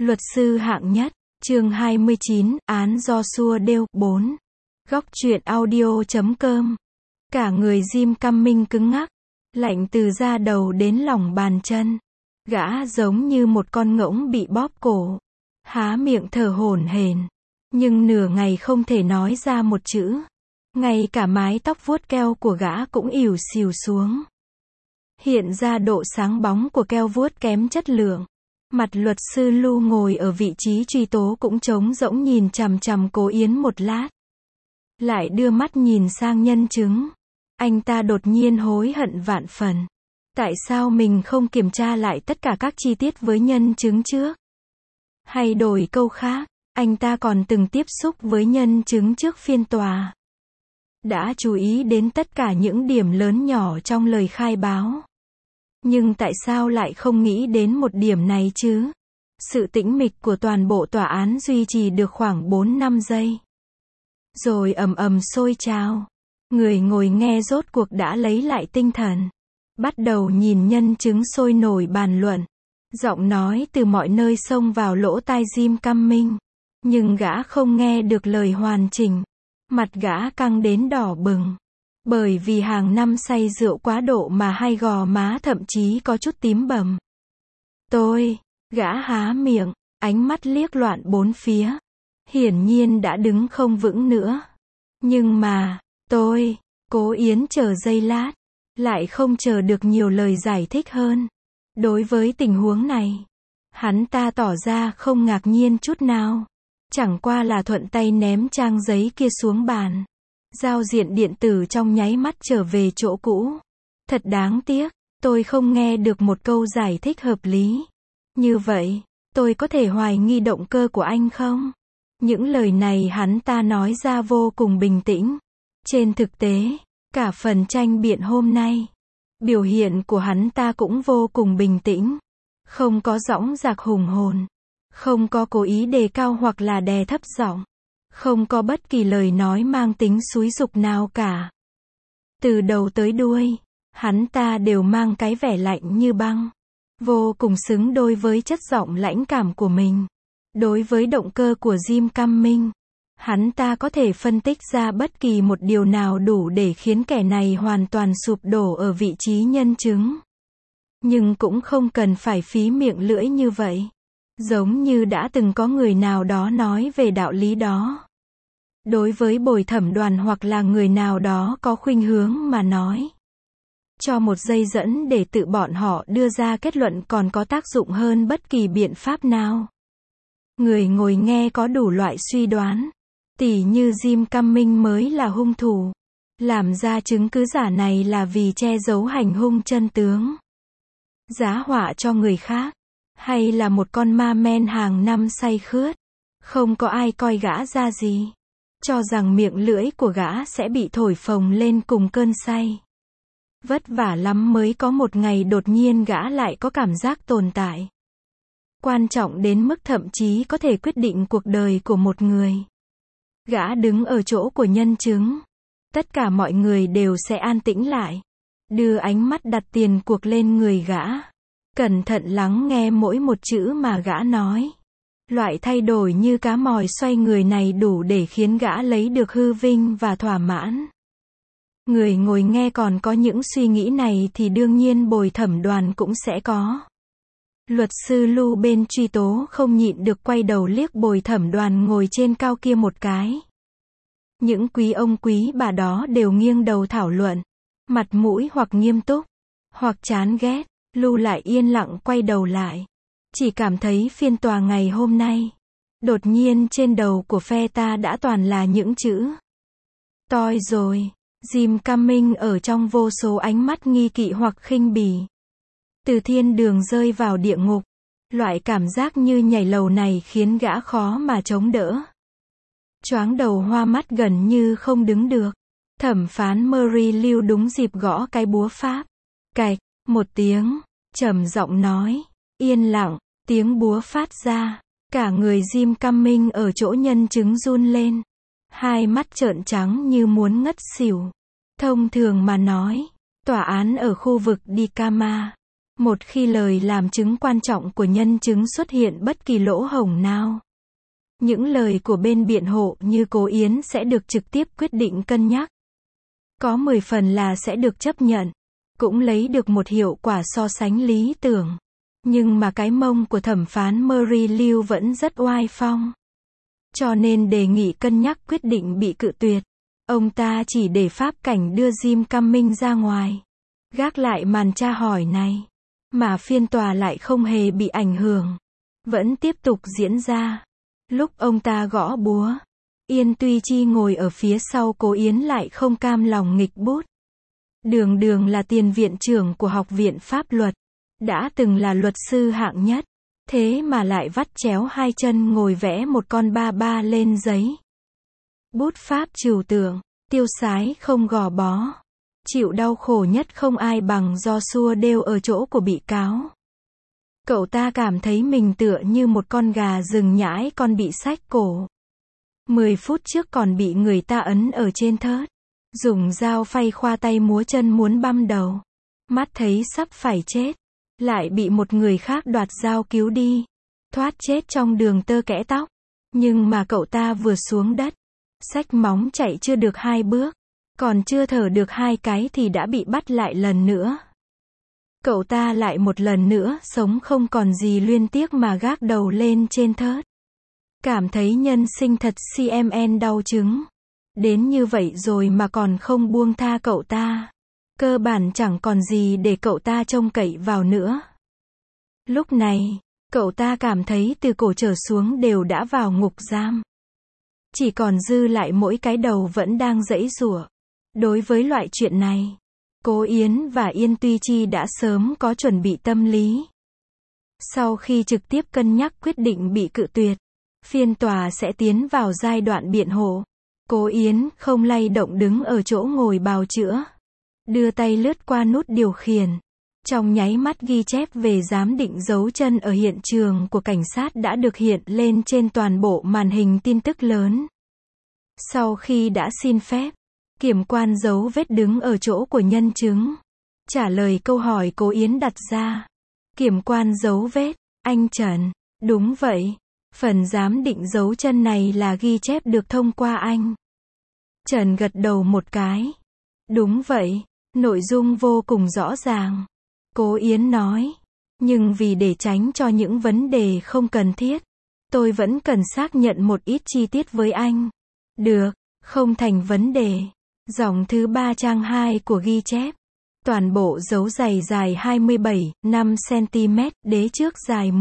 Luật sư hạng nhất, chương 29, án Joshua Doe, 4. Góc truyện audio.com. Cả người Jim Cummings cứng ngắc, lạnh từ da đầu đến lòng bàn chân. Gã giống như một con ngỗng bị bóp cổ, há miệng thở hổn hển, nhưng nửa ngày không thể nói ra một chữ. Ngay cả mái tóc vuốt keo của gã cũng ỉu xìu xuống, hiện ra độ sáng bóng của keo vuốt kém chất lượng. Mặt luật sư Lu ngồi ở vị trí truy tố cũng trống rỗng nhìn chằm chằm Cố Yến một lát, lại đưa mắt nhìn sang nhân chứng. Anh ta đột nhiên hối hận vạn phần. Tại sao mình không kiểm tra lại tất cả các chi tiết với nhân chứng trước? Hay đổi câu khác, anh ta còn từng tiếp xúc với nhân chứng trước phiên tòa, đã chú ý đến tất cả những điểm lớn nhỏ trong lời khai báo. Nhưng tại sao lại không nghĩ đến một điểm này chứ? Sự tĩnh mịch của toàn bộ tòa án duy trì được khoảng 4-5 giây. Rồi ầm ầm sôi trào. Người ngồi nghe rốt cuộc đã lấy lại tinh thần, bắt đầu nhìn nhân chứng sôi nổi bàn luận. Giọng nói từ mọi nơi xông vào lỗ tai Jim Cummings, nhưng gã không nghe được lời hoàn chỉnh. Mặt gã căng đến đỏ bừng, bởi vì hàng năm say rượu quá độ mà hai gò má thậm chí có chút tím bầm. Gã há miệng, ánh mắt liếc loạn bốn phía, hiển nhiên đã đứng không vững nữa. Nhưng mà, Cố Yến chờ giây lát, lại không chờ được nhiều lời giải thích hơn. Đối với tình huống này, hắn ta tỏ ra không ngạc nhiên chút nào. Chẳng qua là thuận tay ném trang giấy kia xuống bàn. Giao diện điện tử trong nháy mắt trở về chỗ cũ. Thật đáng tiếc, tôi không nghe được một câu giải thích hợp lý. Như vậy, tôi có thể hoài nghi động cơ của anh không? Những lời này hắn ta nói ra vô cùng bình tĩnh. Trên thực tế, cả phần tranh biện hôm nay, biểu hiện của hắn ta cũng vô cùng bình tĩnh. Không có dõng dạc hùng hồn, không có cố ý đề cao hoặc là đè thấp giọng, không có bất kỳ lời nói mang tính xúi giục nào cả. Từ đầu tới đuôi, hắn ta đều mang cái vẻ lạnh như băng, vô cùng xứng đôi với chất giọng lãnh cảm của mình. Đối với động cơ của Jim Cummings, hắn ta có thể phân tích ra bất kỳ một điều nào đủ để khiến kẻ này hoàn toàn sụp đổ ở vị trí nhân chứng. Nhưng cũng không cần phải phí miệng lưỡi như vậy. Giống như đã từng có người nào đó nói về đạo lý đó. Đối với bồi thẩm đoàn hoặc là người nào đó có khuynh hướng mà nói, cho một dây dẫn để tự bọn họ đưa ra kết luận còn có tác dụng hơn bất kỳ biện pháp nào. Người ngồi nghe có đủ loại suy đoán. Tỉ như Jim Cummings mới là hung thủ. Làm ra chứng cứ giả này là vì che giấu hành hung chân tướng, giá họa cho người khác. Hay là một con ma men hàng năm say khướt. Không có ai coi gã ra gì, cho rằng miệng lưỡi của gã sẽ bị thổi phồng lên cùng cơn say. Vất vả lắm mới có một ngày đột nhiên gã lại có cảm giác tồn tại. Quan trọng đến mức thậm chí có thể quyết định cuộc đời của một người. Gã đứng ở chỗ của nhân chứng. Tất cả mọi người đều sẽ an tĩnh lại, đưa ánh mắt đặt tiền cuộc lên người gã, cẩn thận lắng nghe mỗi một chữ mà gã nói. Loại thay đổi như cá mòi xoay người này đủ để khiến gã lấy được hư vinh và thỏa mãn. Người ngồi nghe còn có những suy nghĩ này thì đương nhiên bồi thẩm đoàn cũng sẽ có. Luật sư Lu bên truy tố không nhịn được quay đầu liếc bồi thẩm đoàn ngồi trên cao kia một cái. Những quý ông quý bà đó đều nghiêng đầu thảo luận, mặt mũi hoặc nghiêm túc, hoặc chán ghét. Lu lại yên lặng quay đầu lại, chỉ cảm thấy phiên tòa ngày hôm nay, đột nhiên trên đầu của phe ta đã toàn là những chữ. Toi rồi. Jim Cummings ở trong vô số ánh mắt nghi kỵ hoặc khinh bỉ. Từ thiên đường rơi vào địa ngục. Loại cảm giác như nhảy lầu này khiến gã khó mà chống đỡ. Choáng đầu hoa mắt gần như không đứng được. Thẩm phán Murray Liu đúng dịp gõ cái búa pháp. Cạch, một tiếng, trầm giọng nói. Yên lặng, tiếng búa phát ra. Cả người Jim Cummings ở chỗ nhân chứng run lên. Hai mắt trợn trắng như muốn ngất xỉu. Thông thường mà nói, tòa án ở khu vực Dikama Một khi lời làm chứng quan trọng của nhân chứng xuất hiện bất kỳ lỗ hổng nào, những lời của bên biện hộ như Cố Yến sẽ được trực tiếp quyết định cân nhắc. Có 10 phần là sẽ được chấp nhận, cũng lấy được một hiệu quả so sánh lý tưởng. Nhưng mà cái mông của thẩm phán Murray Liu vẫn rất oai phong. Cho nên đề nghị cân nhắc quyết định bị cự tuyệt. Ông ta chỉ để pháp cảnh đưa Jim Cummings ra ngoài, gác lại màn tra hỏi này. Mà phiên tòa lại không hề bị ảnh hưởng, vẫn tiếp tục diễn ra. Lúc ông ta gõ búa, Yên Tuy Chi ngồi ở phía sau Cố Yến lại không cam lòng nghịch bút. Đường đường là tiền viện trưởng của Học viện Pháp luật, đã từng là luật sư hạng nhất, thế mà lại vắt chéo hai chân ngồi vẽ một con ba ba lên giấy. Bút pháp trừu tượng, tiêu sái không gò bó. Chịu đau khổ nhất không ai bằng Joshua đều ở chỗ của bị cáo. Cậu ta cảm thấy mình tựa như một con gà rừng nhãi con bị xách cổ. 10 phút trước còn bị người ta ấn ở trên thớt, dùng dao phay khoa tay múa chân muốn băm đầu. Mắt thấy sắp phải chết, lại bị một người khác đoạt dao cứu đi, thoát chết trong đường tơ kẽ tóc. Nhưng mà cậu ta vừa xuống đất, xách móng chạy chưa được 2 bước, còn chưa thở được 2 cái thì đã bị bắt lại lần nữa. Cậu ta lại một lần nữa sống không còn gì luyến tiếc mà gác đầu lên trên thớt. Cảm thấy nhân sinh thật CMN đau chứng. Đến như vậy rồi mà còn không buông tha cậu ta. Cơ bản chẳng còn gì để cậu ta trông cậy vào nữa. Lúc này, cậu ta cảm thấy từ cổ trở xuống đều đã vào ngục giam. Chỉ còn dư lại mỗi cái đầu vẫn đang giãy giụa. Đối với loại chuyện này, Cố Yến và Yên Tuy Chi đã sớm có chuẩn bị tâm lý. Sau khi trực tiếp cân nhắc quyết định bị cự tuyệt, phiên tòa sẽ tiến vào giai đoạn biện hộ. Cố Yến không lay động đứng ở chỗ ngồi bào chữa, đưa tay lướt qua nút điều khiển. Trong nháy mắt ghi chép về giám định dấu chân ở hiện trường của cảnh sát đã được hiện lên trên toàn bộ màn hình tin tức lớn. Sau khi đã xin phép, kiểm quan dấu vết đứng ở chỗ của nhân chứng, trả lời câu hỏi Cố Yến đặt ra. Kiểm quan dấu vết, anh Trần, đúng vậy. Phần giám định dấu chân này là ghi chép được thông qua anh. Trần gật đầu một cái. Đúng vậy, nội dung vô cùng rõ ràng. Cố Yến nói. Nhưng vì để tránh cho những vấn đề không cần thiết, tôi vẫn cần xác nhận một ít chi tiết với anh. Được, không thành vấn đề. Dòng thứ 3 trang 2 của ghi chép. Toàn bộ dấu giày dài 27,5 cm, đế trước dài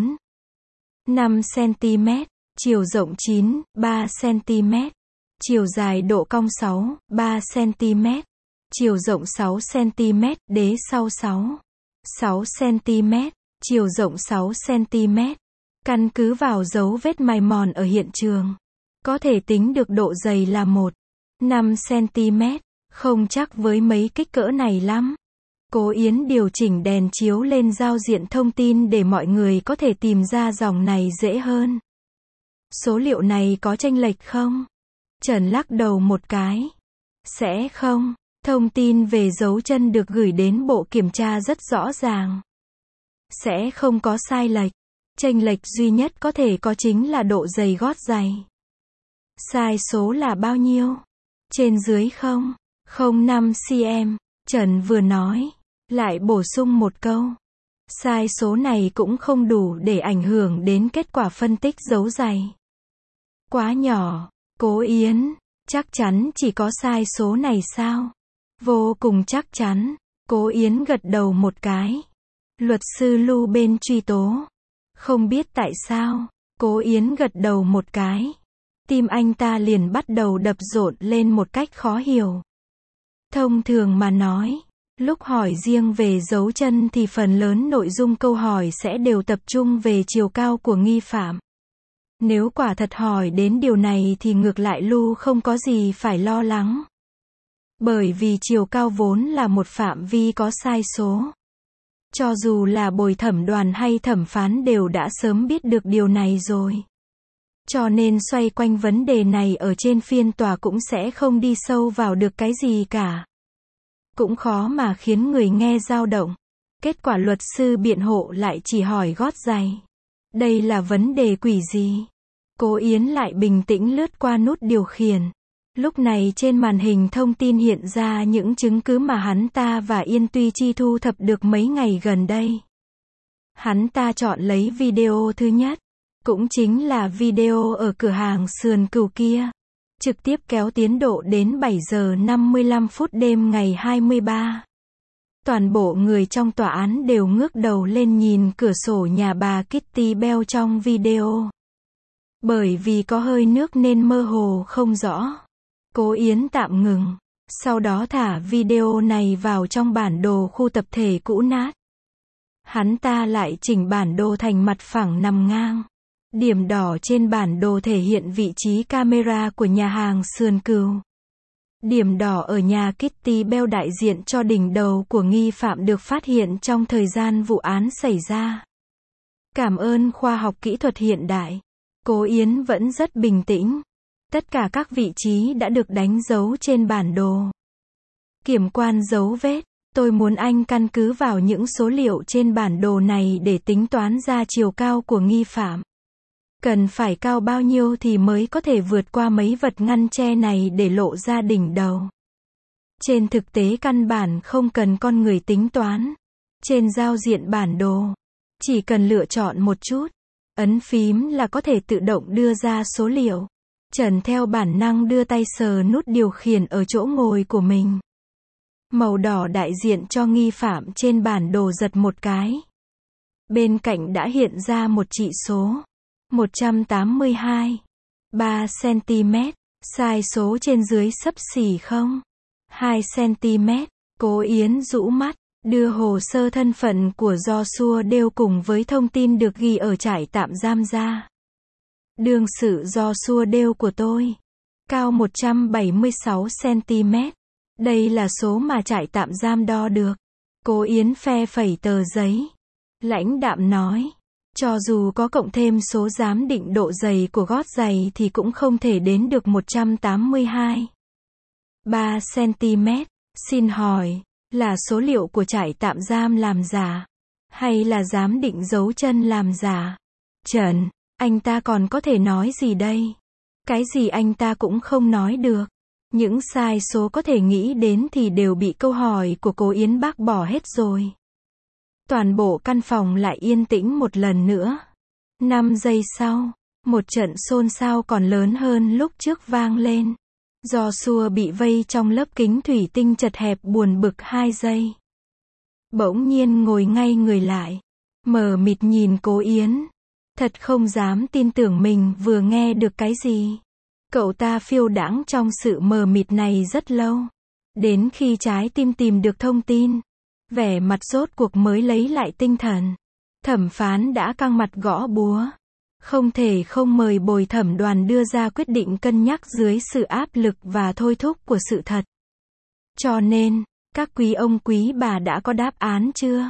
14,5 cm, chiều rộng 9,3 cm, chiều dài độ cong 6,3 cm, chiều rộng 6 cm, đế sau 6 cm, chiều rộng 6 cm. Căn cứ vào dấu vết mài mòn ở hiện trường, có thể tính được độ dày là 1,5 cm, không chắc với mấy kích cỡ này lắm. Cố Yến điều chỉnh đèn chiếu lên giao diện thông tin để mọi người có thể tìm ra dòng này dễ hơn. Số liệu này có chênh lệch không? Trần lắc đầu một cái. Sẽ không. Thông tin về dấu chân được gửi đến bộ kiểm tra rất rõ ràng. Sẽ không có sai lệch. Chênh lệch duy nhất có thể có chính là độ dày gót giày. Sai số là bao nhiêu? Trên dưới 0,05 cm. Trần vừa nói, lại bổ sung một câu. Sai số này cũng không đủ để ảnh hưởng đến kết quả phân tích dấu giày. Quá nhỏ. Cố Yến, chắc chắn chỉ có sai số này sao? Vô cùng chắc chắn. Cố Yến gật đầu một cái. Luật sư Lưu bên truy tố. Không biết tại sao. Cố Yến gật đầu một cái. Tim anh ta liền bắt đầu đập rộn lên một cách khó hiểu. Thông thường mà nói, lúc hỏi riêng về dấu chân thì phần lớn nội dung câu hỏi sẽ đều tập trung về chiều cao của nghi phạm. Nếu quả thật hỏi đến điều này thì ngược lại Lu không có gì phải lo lắng. Bởi vì chiều cao vốn là một phạm vi có sai số. Cho dù là bồi thẩm đoàn hay thẩm phán đều đã sớm biết được điều này rồi. Cho nên xoay quanh vấn đề này ở trên phiên tòa cũng sẽ không đi sâu vào được cái gì cả. Cũng khó mà khiến người nghe dao động. Kết quả luật sư biện hộ lại chỉ hỏi gót giày. Đây là vấn đề quỷ gì? Cố Yến lại bình tĩnh lướt qua nút điều khiển. Lúc này trên màn hình thông tin hiện ra những chứng cứ mà hắn ta và Yên Tuy Chi thu thập được mấy ngày gần đây. Hắn ta chọn lấy video thứ nhất, cũng chính là video ở cửa hàng sườn cừu kia, trực tiếp kéo tiến độ đến 7 giờ 55 phút đêm ngày 23. Toàn bộ người trong tòa án đều ngước đầu lên nhìn cửa sổ nhà bà Kitty Bell trong video. Bởi vì có hơi nước nên mơ hồ không rõ. Cố Yến tạm ngừng, sau đó thả video này vào trong bản đồ khu tập thể cũ nát. Hắn ta lại chỉnh bản đồ thành mặt phẳng nằm ngang. Điểm đỏ trên bản đồ thể hiện vị trí camera của nhà hàng sườn cừu. Điểm đỏ ở nhà Kitty Bell đại diện cho đỉnh đầu của nghi phạm được phát hiện trong thời gian vụ án xảy ra. Cảm ơn khoa học kỹ thuật hiện đại. Cố Yến vẫn rất bình tĩnh. Tất cả các vị trí đã được đánh dấu trên bản đồ. Kiểm quan dấu vết, tôi muốn anh căn cứ vào những số liệu trên bản đồ này để tính toán ra chiều cao của nghi phạm. Cần phải cao bao nhiêu thì mới có thể vượt qua mấy vật ngăn che này để lộ ra đỉnh đầu. Trên thực tế căn bản không cần con người tính toán. Trên giao diện bản đồ, chỉ cần lựa chọn một chút, ấn phím là có thể tự động đưa ra số liệu. Trần theo bản năng đưa tay sờ nút điều khiển ở chỗ ngồi của mình. Màu đỏ đại diện cho nghi phạm trên bản đồ giật một cái. Bên cạnh đã hiện ra một chỉ số. 182. 3 cm. Sai số trên dưới xấp xỉ 2 cm. Cố Yến rũ mắt, đưa hồ sơ thân phận của Joshua Dale cùng với thông tin được ghi ở trại tạm giam ra. Đương sự Joshua Dale của tôi. Cao 176 cm. Đây là số mà trại tạm giam đo được. Cố Yến phe phẩy tờ giấy. Lãnh đạm nói. Cho dù có cộng thêm số giám định độ dày của gót giày thì cũng không thể đến được 182. 3 cm. Xin hỏi, là số liệu của trại tạm giam làm giả? Hay là giám định dấu chân làm giả? Trần, anh ta còn có thể nói gì đây? Cái gì anh ta cũng không nói được. Những sai số có thể nghĩ đến thì đều bị câu hỏi của Cố Yến bác bỏ hết rồi. Toàn bộ căn phòng lại yên tĩnh một lần nữa. 5 giây sau, một trận xôn xao còn lớn hơn lúc trước vang lên. Joshua bị vây trong lớp kính thủy tinh chật hẹp buồn bực 2 giây. Bỗng nhiên ngồi ngay người lại. Mờ mịt nhìn Cố Yến. Thật không dám tin tưởng mình vừa nghe được cái gì. Cậu ta phiêu đãng trong sự mờ mịt này rất lâu. Đến khi trái tim tìm được thông tin. Vẻ mặt rốt cuộc mới lấy lại tinh thần. Thẩm phán đã căng mặt gõ búa. Không thể không mời bồi thẩm đoàn đưa ra quyết định cân nhắc dưới sự áp lực và thôi thúc của sự thật. Cho nên, các quý ông quý bà đã có đáp án chưa?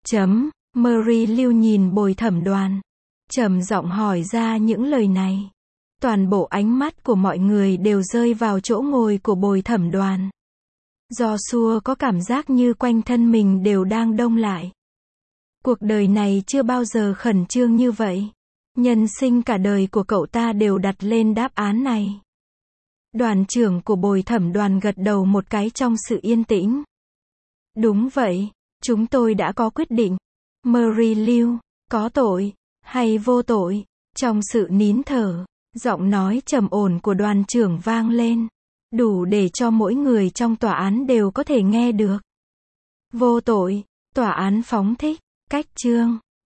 Mary Lưu nhìn bồi thẩm đoàn. Trầm giọng hỏi ra những lời này. Toàn bộ ánh mắt của mọi người đều rơi vào chỗ ngồi của bồi thẩm đoàn. Joshua có cảm giác như quanh thân mình đều đang đông lại. Cuộc đời này chưa bao giờ khẩn trương như vậy. Nhân sinh cả đời của cậu ta đều đặt lên đáp án này. Đoàn trưởng của bồi thẩm đoàn gật đầu một cái trong sự yên tĩnh. Đúng vậy, chúng tôi đã có quyết định. Mary Lưu, có tội, hay vô tội? Trong sự nín thở, giọng nói trầm ổn của đoàn trưởng vang lên. Đủ để cho mỗi người trong tòa án đều có thể nghe được. Vô tội, tòa án phóng thích. Cách chương